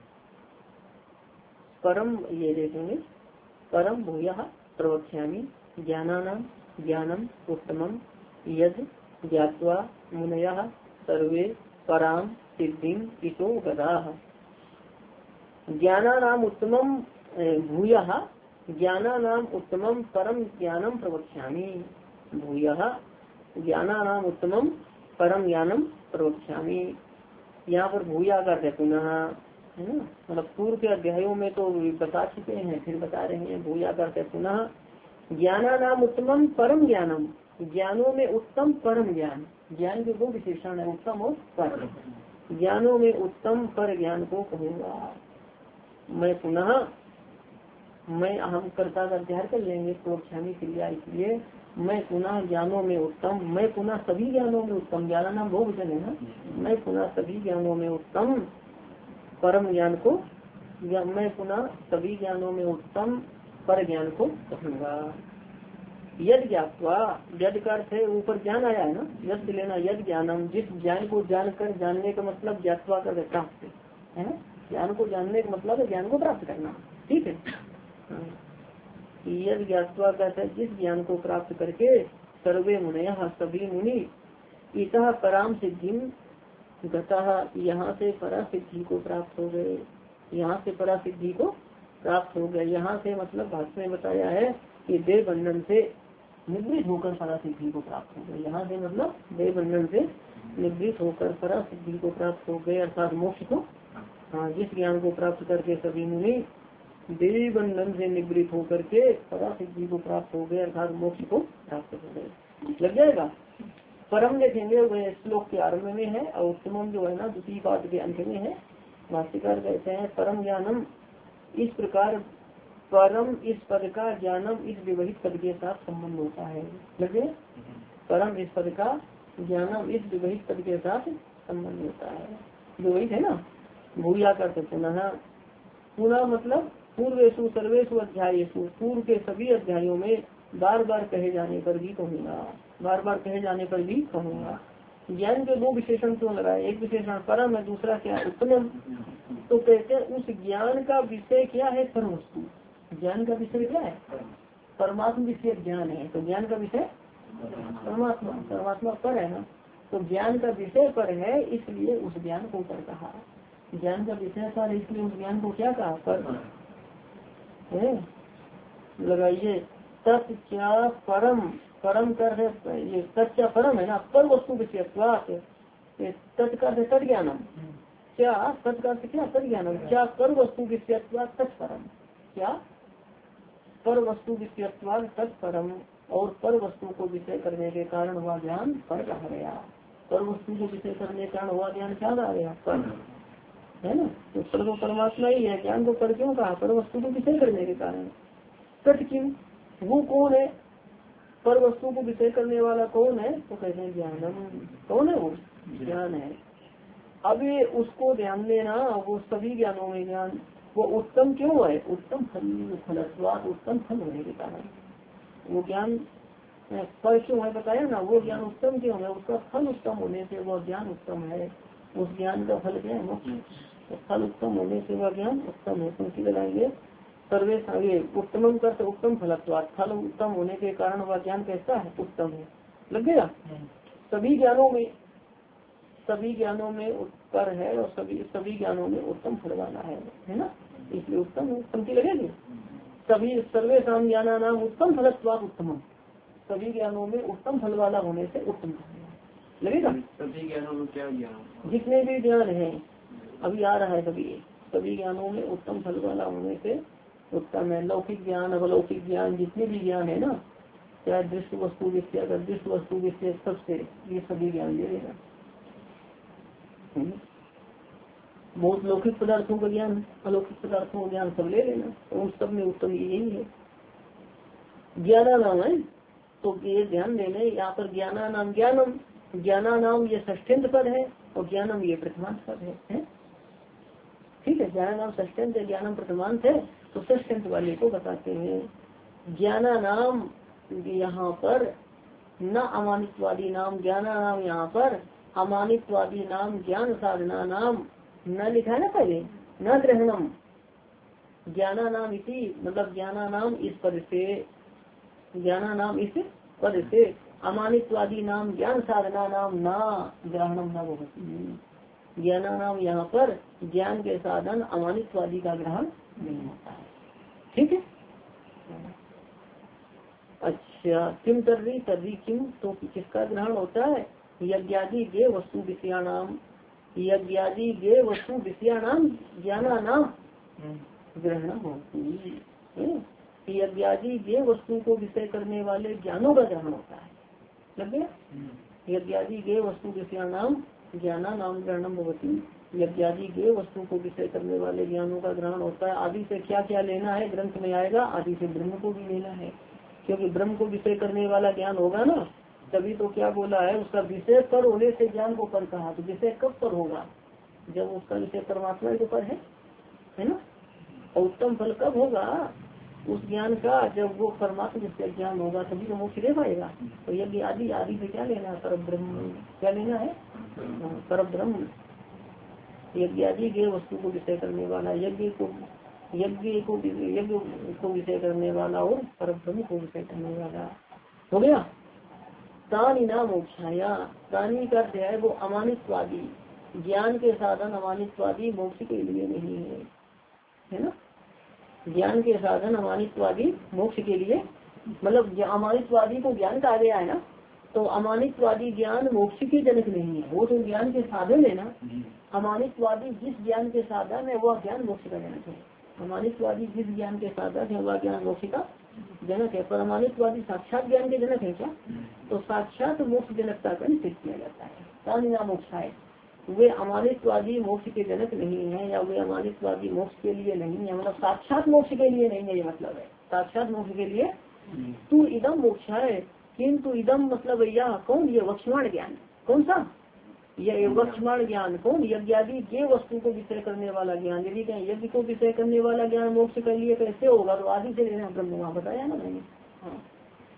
परम ये देखेंगे, परम भूयः प्रवक्ष्यामि ज्ञानानां ज्ञानम उत्तमं यद् ज्ञात्वा मुनयः सर्वे परां सिद्धिम इतो गताः। ज्ञानानाम उत्तमम भूयः, ज्ञानानाम उत्तमम परम ज्ञानम प्रवक्ष्यामि, भूयः ज्ञानानाम उत्तमम परम ज्ञानम प्रवक्ष्यामि। यहाँ पर भूया करते पुनः, है ना, मतलब पूर्व के अध्यायों में तो बता चुके हैं, फिर बता रहे हैं, भूया करते पुनः। ज्ञानानाम उत्तमम परम ज्ञानम, ज्ञानों में उत्तम परम ज्ञान, ज्ञान के दो विशेषण है, उत्तम और पर, ज्ञानों में उत्तम पर ज्ञान को कहूँगा मैं। पुनः मैं अहम कर्ता का अध्ययन कर लेंगे, प्रोक्षामी क्रिया, इसलिए मैं पुनः ज्ञानों में उत्तम, मैं पुनः सभी ज्ञानों में उत्तम, ज्ञान नाम बहुवचन है ना, मैं पुनः सभी ज्ञानों में उत्तम परम ज्ञान को, मैं पुनः सभी ज्ञानों में उत्तम पर ज्ञान को कहूँगा। यद ज्ञात्वा, यद का अर्थ है ऊपर ज्ञान आया है ना, यद लेना, यद ज्ञानम, जिस ज्ञान को जानकर, जानने का मतलब ज्ञात्वा कर प्राप्त है ना, ज्ञान को जानने का मतलब है ज्ञान को प्राप्त करना, ठीक है। यद ज्ञात्वा कहते हैं जिस ज्ञान को प्राप्त करके सर्वे मुनयः सभी मुनि इतः पराम सिद्धि गतः, यहाँ से परा सिद्धि को प्राप्त हो गए, यहाँ से परा सिद्धि को प्राप्त हो गए। यहाँ से मतलब भाष्य में बताया है कि देह बंधन से निवृत्त होकर परा सिद्धि को प्राप्त हो गए। यहाँ से मतलब देह बंधन से निवृत्त होकर परा सिद्धि को प्राप्त हो गए, अर्थात मोक्ष को। हाँ, जिस ज्ञान को प्राप्त करके सभी मुनि देह बंधन से निवृत्त होकर के परा सिद्धि को प्राप्त हो गए, अर्थात मोक्ष को प्राप्त हो गए। लग जाएगा। परम देखेंगे वह श्लोक के आरंभ में है, और उत्तमम जो है ना दूसरी पाद के अंत में है। भाष्यकार कहते हैं परम ज्ञानम, इस प्रकार परम इस पद का ज्ञानम इस विवहित पद के साथ संबंध होता है। लगे, परम इस पद का ज्ञानम इस विवहित पद के साथ संबंध होता है, विवहित है ना। भूया करते पुनः, पुनः मतलब पूर्वेशु सर्वेशु अध्यायेशु, पूर्व के सभी अध्यायों में बार बार कहे जाने पर भी कहूँगा, बार बार कहे जाने पर भी कहूँगा। ज्ञान के दो विशेषण क्यों लगाए, एक विशेषण परम है, दूसरा क्या है उत्तम। तो कहते हैं उस ज्ञान का विषय क्या है, परम वस्तु। ज्ञान का विषय क्या है, परमात्मा विषय ज्ञान है। तो ज्ञान का विषय परमात्मा, परमात्मा पर है ना। तो ज्ञान का विषय पर है, इसलिए उस ज्ञान को पर कहा। ज्ञान का विषय पर, इसलिए उस ज्ञान को क्या कहा, पर है। लगाइए तत् क्या परम, परम कर है ये तत् क्या परम है ना, पर वस्तु विषयत्वात्। तत् कर तत् ज्ञानम, क्या तत् कर क्या तत् ज्ञानम, क्या पर वस्तु विषयत्वात् तत्परम, क्या पर वस्तु विषयत्वात् तत्परम। और पर वस्तु को विषय करने के कारण वह ज्ञान पर कहा गया। पर वस्तु को विषय करने के कारण वह ज्ञान क्या कहा गया, पर है ना। तो पर वो परमात्मा ही है, ज्ञान को पर क्यों कहा, पर वस्तु को विषय करने के कारण। तत् क्यों, वो कौन है, पर वस्तु को विषय करने वाला कौन है, तो कहते हैं ज्ञानम। कौन है वो, ज्ञान है। अब ये उसको ध्यान देना, वो सभी ज्ञानों में ज्ञान वो उत्तम क्यों है, उत्तम फल फलस्वाद, उत्तम फल होने के कारण वो ज्ञान पर क्यों है बताया ना। वो ज्ञान उत्तम क्यों है, उसका फल उत्तम होने से वह ज्ञान उत्तम है। उस ज्ञान का फल क्या है, मोक्ष। तो फल उत्तम होने से वह ज्ञान उत्तम है। पंक्ति लगाएंगे सर्वेश आगे उत्तम कर उत्तम फलत्वाद, फल उत्तम होने के कारण वह ज्ञान कैसा है, उत्तम है। लगेगा सभी ज्ञानों में, सभी ज्ञानों में उत्तर है और सभी सभी ज्ञानों में उत्तम फल वाला है, है ना, इसलिए उत्तम है। पंक्ति लगेगी सभी सर्वेशम ज्ञाना नाम उत्तम फलत्वाद उत्तम, सभी ज्ञानों में उत्तम फल वाला होने से उत्तम लगेगा। सभी ज्ञानों में क्या ज्ञान, जितने भी ज्ञान है अभी आ रहा है, सभी सभी ज्ञानों में उत्तम फल वाला होने से उत्तम है। लौकिक ज्ञान अवलौकिक ज्ञान जितने भी ज्ञान है ना, चाहे दृष्ट वस्तु विषय अगर दृष्ट वस्तु विषय सबसे ये सभी ज्ञान ले लेना। बहुत लौकिक पदार्थों का ज्ञान अलौकिक पदार्थों का ज्ञान सब ले लेना, तो उन सब में उत्तम यही है। ज्ञाना नाम है तो ये ध्यान देने, यहाँ पर ज्ञाना नाम ज्ञानम, ज्ञाना नाम ये षष्ठ्यंत पद है और ज्ञानम ये प्रथमांत पद है, है? ठीक है, ज्ञाना नाम षष्ठ्यंत है, ज्ञानम प्रथमांत है। तो षष्ठ्यंत वाले को बताते हैं ज्ञाना नाम यहाँ पर न अमानितवादी नाम, ज्ञाना नाम यहाँ पर अमानितवादी नाम, ज्ञान साधना नाम न लिखा है ना पहले, न ग्रहणम ज्ञाना नाम इसी, मतलब ज्ञाना नाम इस पद से, ज्ञाना नाम इस पद से, अमानितवादी नाम ज्ञान साधना नाम ना ग्रहणम न भवति। ज्ञाना नाम यहाँ पर ज्ञान के साधन अमानितवादी का ग्रहण नहीं होता है, ठीक है। अच्छा किम तर्री, तर्री किम तो किसका ग्रहण होता है, यज्ञादि गे वस्तु विषयाणाम, यज्ञादि गे वस्तु विषयाणाम ज्ञाना नाम ग्रहण होती है। यज्ञादि गे वस्तु को विषय करने वाले ज्ञानों का ग्रहण होता है, लग गया। यज्ञादि गे वस्तु विषयाणाम ज्ञाना नाम ग्रहणम भवती, यज्ञादि गे वस्तु को विषय करने वाले ज्ञानों का ग्रहण होता है। आदि से क्या क्या लेना है ग्रंथ में आएगा, आदि से ब्रह्म को भी लेना है, क्योंकि ब्रह्म को विषय करने वाला ज्ञान होगा ना, तभी तो क्या बोला है उसका विषय पर होने से ज्ञान को पर कहा। तो विषय कब पर होगा, जब उसका विषय परमात्मा के पर है, है ना। और उत्तम फल कब होगा उस ज्ञान का, जब वो परमात्मा जिसका ज्ञान होगा तभी तो मोक्ष दे पाएगा। तो यज्ञ आदि आदि से क्या लेना है, पर ब्रह्म क्या लेना है, पर ब्रह्म। यज्ञ आदि के वस्तु को विषय करने वाला, यज्ञ को यज्ञ को यज्ञ को विषय करने वाला और पर ब्रह्म को विषय करने वाला हो गया। तानी नाम मोक्षाया, तानी का है वो अमानितवादी, ज्ञान के साधन अमानितवादी मोक्ष के लिए नहीं है, है ना। ज्ञान के साधन अमानितवादी मोक्ष के लिए, मतलब अमानितवादी को ज्ञान कहा गया है ना, तो अमानितवादी ज्ञान मोक्ष के जनक नहीं है, वो तो ज्ञान के साधन है ना। अमानितवादी जिस ज्ञान के साधन है वह ज्ञान मोक्ष का जनक है। अमानितवादी जिस ज्ञान के साधन है वह ज्ञान मोक्ष का जनक है। पर अमानितवादी साक्षात ज्ञान के जनक है क्या, तो साक्षात मोक्ष जनकता का निश्चित किया जाता है। तानिया मोक्ष है, वे अमानितवादी मोक्ष के जनक नहीं है, या वे अमानितवादी मोक्ष के लिए नहीं है, मतलब साक्षात मोक्ष के लिए नहीं है, ये मतलब है साक्षात मोक्ष के लिए। तू इदम मोक्ष है, किंतु इदम मतलब यह कौन, ये वक्षमाण ज्ञान, कौन सा यह वक्षमाण ज्ञान, कौन यज्ञादि के वस्तु को विषय करने वाला ज्ञान। यदि कहें यज्ञ को विषय करने वाला ज्ञान मोक्ष के लिए कैसे होगा, तो आदि से लेना ब्रह्म, वहाँ बताया ना मैंने। हाँ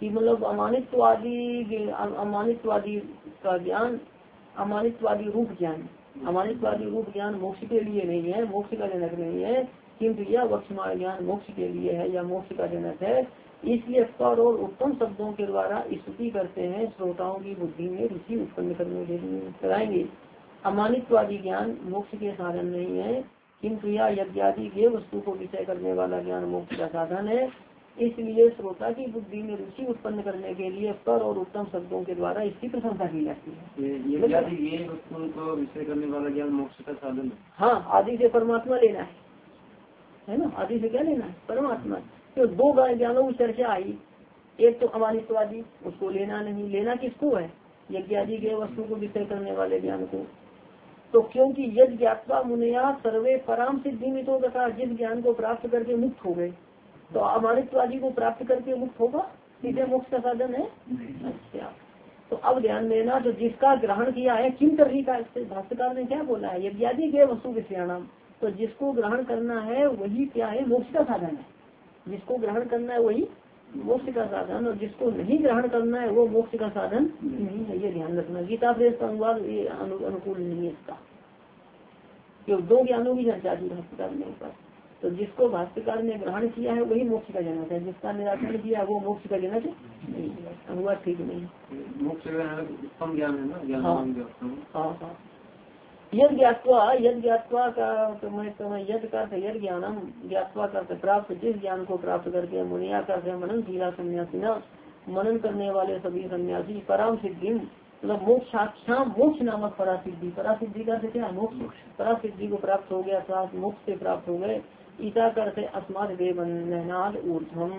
कि मतलब अमानित्वादी अमानित्वादी का ज्ञान, अमानित्वादी रूप ज्ञान, अमानित्वादी रूप ज्ञान मोक्ष के लिए नहीं है, मोक्ष का जनक नहीं है, किंतु यह वक्षमान ज्ञान मोक्ष के लिए है या मोक्ष का जनक है। इसलिए पर और उत्तम शब्दों के द्वारा स्तुति करते हैं, श्रोताओं की बुद्धि में रुचि उत्पन्न करने के लिए कराएंगे। अमानित्वादी ज्ञान मोक्ष के साधन नहीं है, किंतु यह यज्ञादि के वस्तु को विषय करने वाला ज्ञान मोक्ष का साधन है। इसलिए श्रोता की बुद्धि में रुचि उत्पन्न करने के लिए पर और उत्तम शब्दों के द्वारा इसकी प्रशंसा की जाती है। ये वस्तुओं को विषय करने वाला ज्ञान मोक्ष का साधन है। हाँ, आदि से परमात्मा लेना है, है ना, आदि से क्या लेना है, परमात्मा। तो दो ज्ञानों की चर्चा आई, एक तो अमानित्वादी, उसको लेना नहीं, लेना किसको है, यज्ञादि के वस्तु को विषय करने वाले ज्ञान को। तो क्योंकि यज्ञ ज्ञात्वा मुनिया सर्वे पराम सिद्धि में तो तथा जिस ज्ञान को प्राप्त करके मुक्त हो गए, तो अमानित्वादी को प्राप्त करके मुक्त होगा, सीधे मोक्ष का साधन है। अच्छा, तो अब ध्यान देना, तो जिसका ग्रहण किया है किम तरही का, भाष्यकार ने क्या बोला है, यज्ञादि के वस्तु विषयाणाम, तो जिसको ग्रहण करना है वही क्या है, मोक्ष का साधन है। जिसको ग्रहण करना है वही मोक्ष का साधन, और जिसको नहीं ग्रहण करना है वो मोक्ष का साधन नहीं है, ये ध्यान रखना। गीता प्रेस का अनुवाद ये अनु, अनुकूल नहीं है इसका, क्यों दो ज्ञानों की चर्चा की भाष्यकार ने ऊपर। तो जिसको भाष्यकार ने ग्रहण किया है वही मोक्ष का जनक है, जिसका निराकरण किया वो मोक्ष का जनक नहीं है, अनुवाद ठीक नहीं। मोक्ष उत्तम ज्ञान है ना, ज्ञान। हाँ हाँ, यद ज्ञात्वा, यद ज्ञात्वा का यद का यद ज्ञानम ज्ञात्वा का प्राप्त, जिस ज्ञान को प्राप्त करके मुनिया का मनन शीला सन्यासी न, मनन करने वाले सभी सन्यासी पराम सिद्धि मतलब मोक्षाख्याम, मोक्ष नामक परा सिद्धि, परा सिद्धि का क्या मोक्ष, परा सिद्धि को प्राप्त हो गया, अर्थात मोक्ष से प्राप्त हो गए। ईसा करते अस्माद देव बंधनाद ऊर्ध्वम,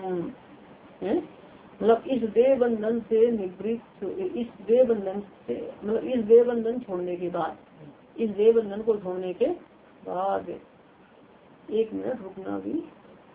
मतलब इस देव बंधन से निवृत्त, इस देव बंधन से मतलब इस देव बंधन छोड़ने के बाद, इस देव बंधन को छोड़ने के बाद, एक मिनट रुकना भी,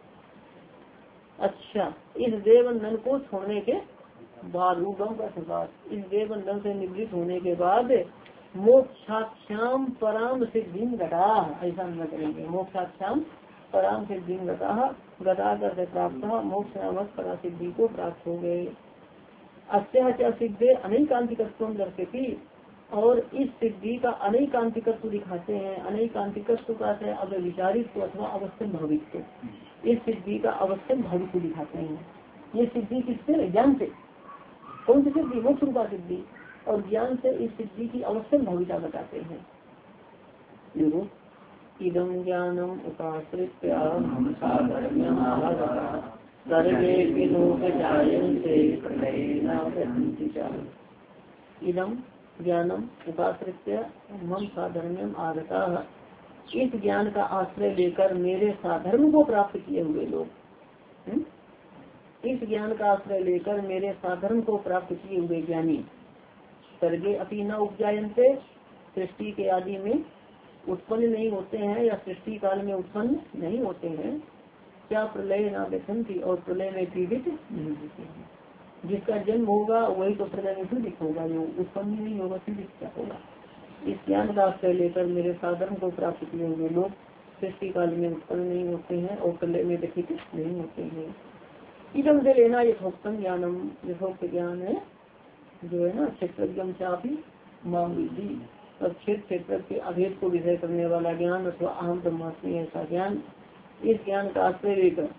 अच्छा, इस देव बंधन को छोड़ने के बाद, रूपम का सुधार, इस देव बंधन से निवृत्त होने के बाद मोक्षाख्याम पराम सिद्धि घटा, ऐसा न करेंगे, मोक्षाख्याम पराम सिद्धि घटा, घटा करके प्राप्त, मोक्ष नामक परा सिद्धि को प्राप्त हो गए। अस्य सिद्धे अनेकांतिकत्व दर्शती, और इस सिद्धि का अनेकांतिकत्व दिखाते हैं। अनेकांतिकत्व का है अब विचारित अथवा अवस्था भवित्व, इस सिद्धि का अवस्था भवित्व दिखाते हैं। ये सिद्धि किससे, ज्ञान से, कौन सी सिद्धि, मोक्ष रूपा सिद्धि, और ज्ञान से इस सिद्धि की अवस्था भविता बताते हैं। देखो, इदम ज्ञानम उपाश्रित्य इदम ज्ञानम उपाश्रित्य मम साधर्म्यम आगता, इस ज्ञान का आश्रय लेकर मेरे साधर्म को प्राप्त किए हुए लोग, हुँ? इस ज्ञान का आश्रय लेकर मेरे साधर्म को प्राप्त किए हुए ज्ञानी, सर्गे अपनी न उपजायन्ते, सृष्टि के आदि में उत्पन्न नहीं होते हैं या सृष्टि काल में उत्पन्न नहीं होते हैं, क्या प्रलय न व्यथंती, और प्रलय में पीड़ित नहीं होते हैं। जिसका जन्म होगा वही तो प्रलय में पीड़ित होगा, जो उत्पन्न नहीं होगा पीड़ित क्या होगा। इस ज्ञान का आश्रय लेकर मेरे साधर्म को प्राप्त किए हुए लोग सृष्टि काल में उत्पन्न नहीं होते हैं और प्रलय में व्यथित नहीं होते हैं। इदम से लेना यथोक्तम ज्ञानम, यथोक्त ज्ञान है जो है ना, क्षेत्रज्ञम चापी माम विधि, और क्षेत्र क्षेत्र के अभेद को विषय करने वाला ज्ञान अथवा अहम ब्रह्मास्मि ऐसा ज्ञान, इस ज्ञान का आश्रय लेकर,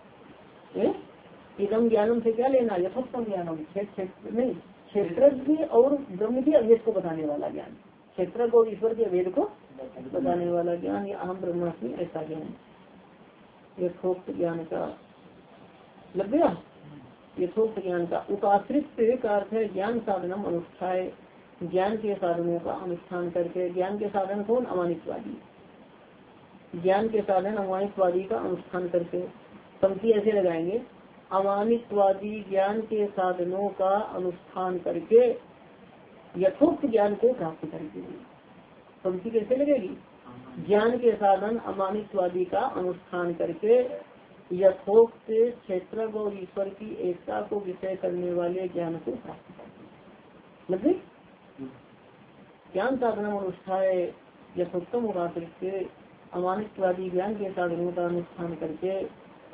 इदम ज्ञानम से क्या लेना, यथोक्तम ज्ञानम, क्षेत्र नहीं, क्षेत्रज्ञ और ब्रह्म के अभेद को बताने वाला ज्ञान, क्षेत्र को ईश्वर के अभेद को बताने वाला ज्ञान, या अहम ब्रह्मास्मि ऐसा ज्ञान, यथोक्त ज्ञान का लग गया। यथोक्त ज्ञान का उपाश्रित का अर्थ है ज्ञान साधनम अनुष्ठाय, ज्ञान के साधनों का अनुष्ठान करके, ज्ञान के साधन कौन, अमानित्वादी, ज्ञान के साधन अमानित्वादी का अनुष्ठान करके, पंक्ति ऐसे लगाएंगे, अमानित्वादी ज्ञान के साधनों का अनुष्ठान करके यथोक्त ज्ञान को प्राप्त करके, पंक्ति कैसे लगेगी, ज्ञान के साधन अमानित्वादी का अनुष्ठान करके यथोक्त क्षेत्र और ईश्वर की एकता को विषय करने वाले ज्ञान को प्राप्त करके, मतलब ज्ञान साधन अनुष्ठाए यथोक्तम उपाश्रित, अमानित्वादी ज्ञान के साधनों का अनुष्ठान करके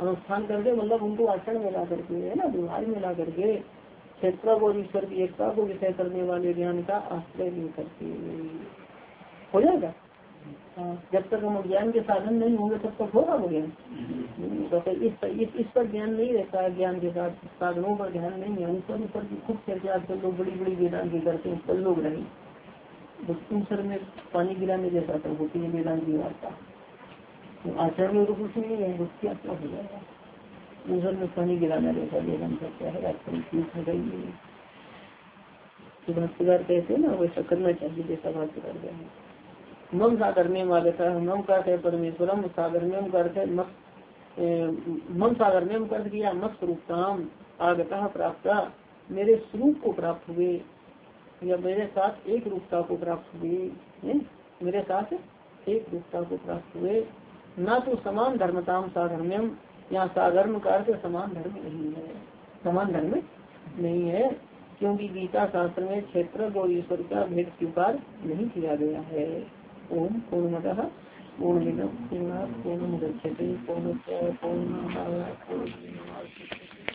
अनुष्ठान करके मतलब उनको आचरण में ला करके है ना, व्यवहार में ला करके क्षेत्र और ईश्वर की एकता को विषय करने वाले ज्ञान का आश्रय नहीं करते। हो जाएगा। हाँ, जब तक हम ज्ञान के साधन नहीं होंगे तब तक होगा वो ज्ञान। तो इस, इस इस पर ज्ञान नहीं रहता है, ज्ञान के साथ साधनों पर ध्यान नहीं है। ऊपर ऊपर की खूब चर्चा आजकल लोग बड़ी बड़ी वेदांत की करते हैं, पर लोग नहीं। ऊपर में पानी गिराने जैसा तो होती है वेदांत की वार्ता, तो आचरण में तो कुछ नहीं है, उसकी आत्मा हो जाएगा। ऊपर में पानी गिराना जैसा वेदांत करता है आजकल ठीक है गई। तो भाष्यकार कहते हैं ना वैसा करना चाहिए जैसा भाष्यकार कहते हैं। मम सागर में आगता है, मम का है परमेश्वरम, सागर में अर्थ है मत, मम सागर में अर्थ किया मत स्वरूपताम आगता प्राप्त, मेरे स्वरूप को प्राप्त हुए या मेरे साथ एक रूपता को प्राप्त हुए, मेरे साथ एक रूपता को प्राप्त हुए। ना तो समान धर्मताम साधर्म्यम, यहाँ साधर्म का अर्थ समान धर्म नहीं है, समान धर्म नहीं है, क्योंकि गीता शास्त्र में क्षेत्र और ईश्वर का भेद स्वीकार नहीं किया गया है। ओम पूर्णमतः पूर्णमिदं पूर्णात् पूर्णमुदच्यते पूर्णस्य पूर्णमादाय पूर्णमेवावशिष्यते।